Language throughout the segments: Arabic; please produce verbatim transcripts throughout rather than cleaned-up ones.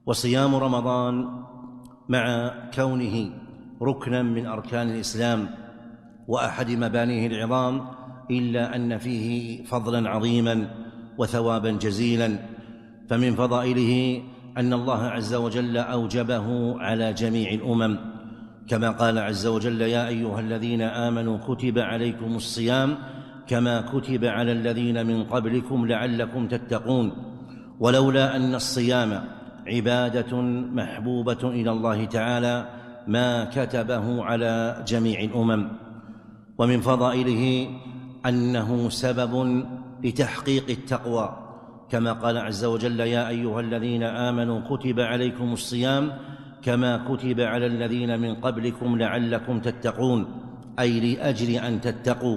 وصيام رمضان مع كونه ركنا من أركان الإسلام وأحد مبانيه العظام إلا أن فيه فضلا عظيما وثوابا جزيلا. فمن فضائله أن الله عز وجل أوجبه على جميع الأمم، كما قال عز وجل: يا أيها الذين آمنوا كتب عليكم الصيام كما كتب على الذين من قبلكم لعلكم تتقون. ولولا أن الصيام عبادة محبوبة إلى الله تعالى ما كتبه على جميع الأمم. ومن فضائله أنه سبب لتحقيق التقوى، كما قال عز وجل: يا أيها الذين آمنوا كتب عليكم الصيام كما كتب على الذين من قبلكم لعلكم تتقون، أي لأجل أن تتقوا.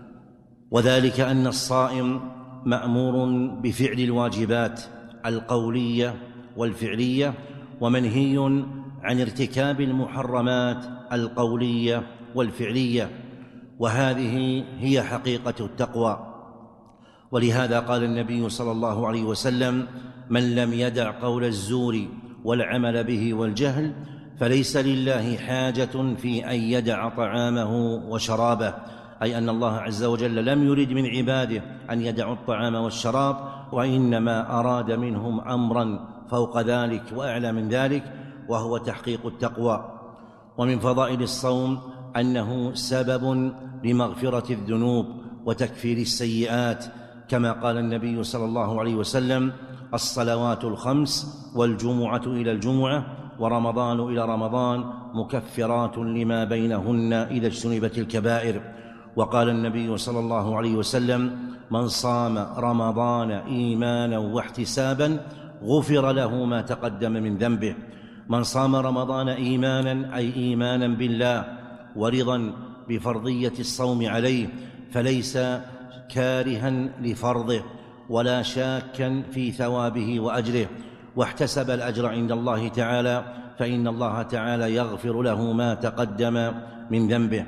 وذلك أن الصائم مأمور بفعل الواجبات القولية والفعلية، ومنهي عن ارتكاب المحرمات القولية والفعلية، وهذه هي حقيقة التقوى. ولهذا قال النبي صلى الله عليه وسلم: من لم يدع قول الزور والعمل به والجهل فليس لله حاجة في أن يدع طعامه وشرابه، أي أن الله عز وجل لم يرد من عباده أن يدعوا الطعام والشراب، وإنما أراد منهم أمرا فوق ذلك وأعلى من ذلك، وهو تحقيق التقوى. ومن فضائل الصوم أنه سبب لمغفرة الذنوب وتكفير السيئات، كما قال النبي صلى الله عليه وسلم: الصلوات الخمس والجمعة إلى الجمعة ورمضان إلى رمضان مكفرات لما بينهن إذا اجتنبت الكبائر. وقال النبي صلى الله عليه وسلم: من صام رمضان إيمانا واحتسابا غفر له ما تقدم من ذنبه. من صام رمضان إيمانا أي إيمانا بالله ورضا بفرضية الصوم عليه، فليس كارها لفرضه ولا شاكا في ثوابه وأجره، واحتسب الأجر عند الله تعالى، فإن الله تعالى يغفر له ما تقدم من ذنبه.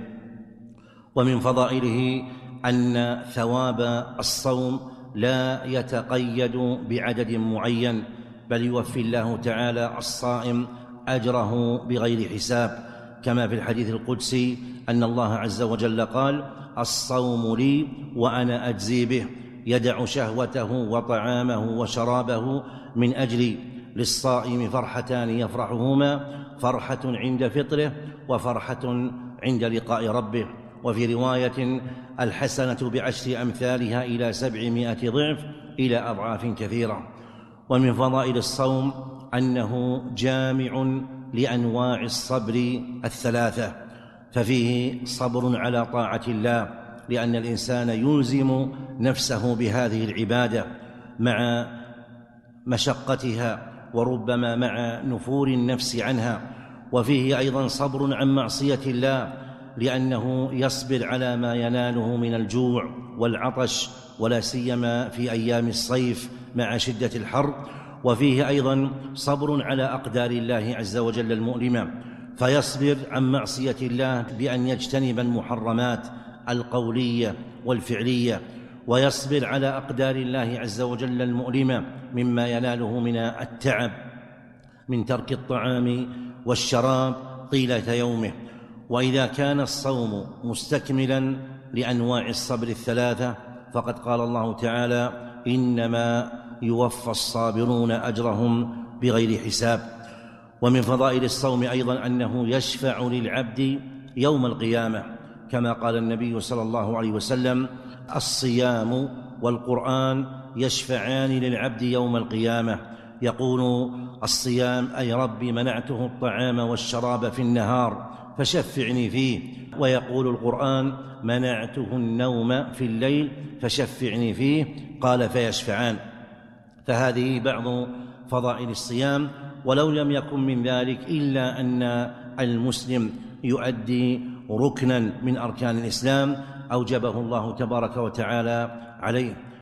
ومن فضائله أن ثواب الصوم لا يتقيد بعدد معين، بل يوفي الله تعالى الصائم أجره بغير حساب، كما في الحديث القدسي أن الله عز وجل قال: الصوم لي وأنا أجزي به، يدع شهوته وطعامه وشرابه من أجلي. للصائم فرحتان يفرحهما: فرحة عند فطره وفرحة عند لقاء ربه. وفي رواية: الحسنة بعشر أمثالها إلى سبعمائة ضعف إلى أضعاف كثيرة. ومن فضائل الصوم أنه جامع لأنواع الصبر الثلاثة، ففيه صبر على طاعة الله، لأن الإنسان يلزم نفسه بهذه العبادة مع مشقتها وربما مع نفور النفس عنها. وفيه أيضا صبر عن معصية الله، لأنه يصبر على ما يناله من الجوع والعطش، ولا سيما في أيام الصيف مع شدة الحر. وفيه أيضا صبر على أقدار الله عز وجل المؤلمة، فيصبر عن معصية الله بأن يجتنب المحرمات القولية والفعلية، ويصبر على أقدار الله عز وجل المؤلمة مما يناله من التعب من ترك الطعام والشراب طيلة يومه. وإذا كان الصوم مستكملا لأنواع الصبر الثلاثة، فقد قال الله تعالى: إنما يوفى الصابرون أجرهم بغير حساب. ومن فضائل الصوم أيضا أنه يشفع للعبد يوم القيامة، كما قال النبي صلى الله عليه وسلم: الصيام والقرآن يشفعان للعبد يوم القيامة. يقول الصيام: أي ربي منعته الطعام والشراب في النهار فشفعني فيه. ويقول القرآن: منعته النوم في الليل فشفعني فيه، قال: فيشفعان. فهذه بعض فضائل الصيام، ولو لم يكن من ذلك إلا أن المسلم يؤدي ركنا من أركان الإسلام أوجبه الله تبارك وتعالى عليه.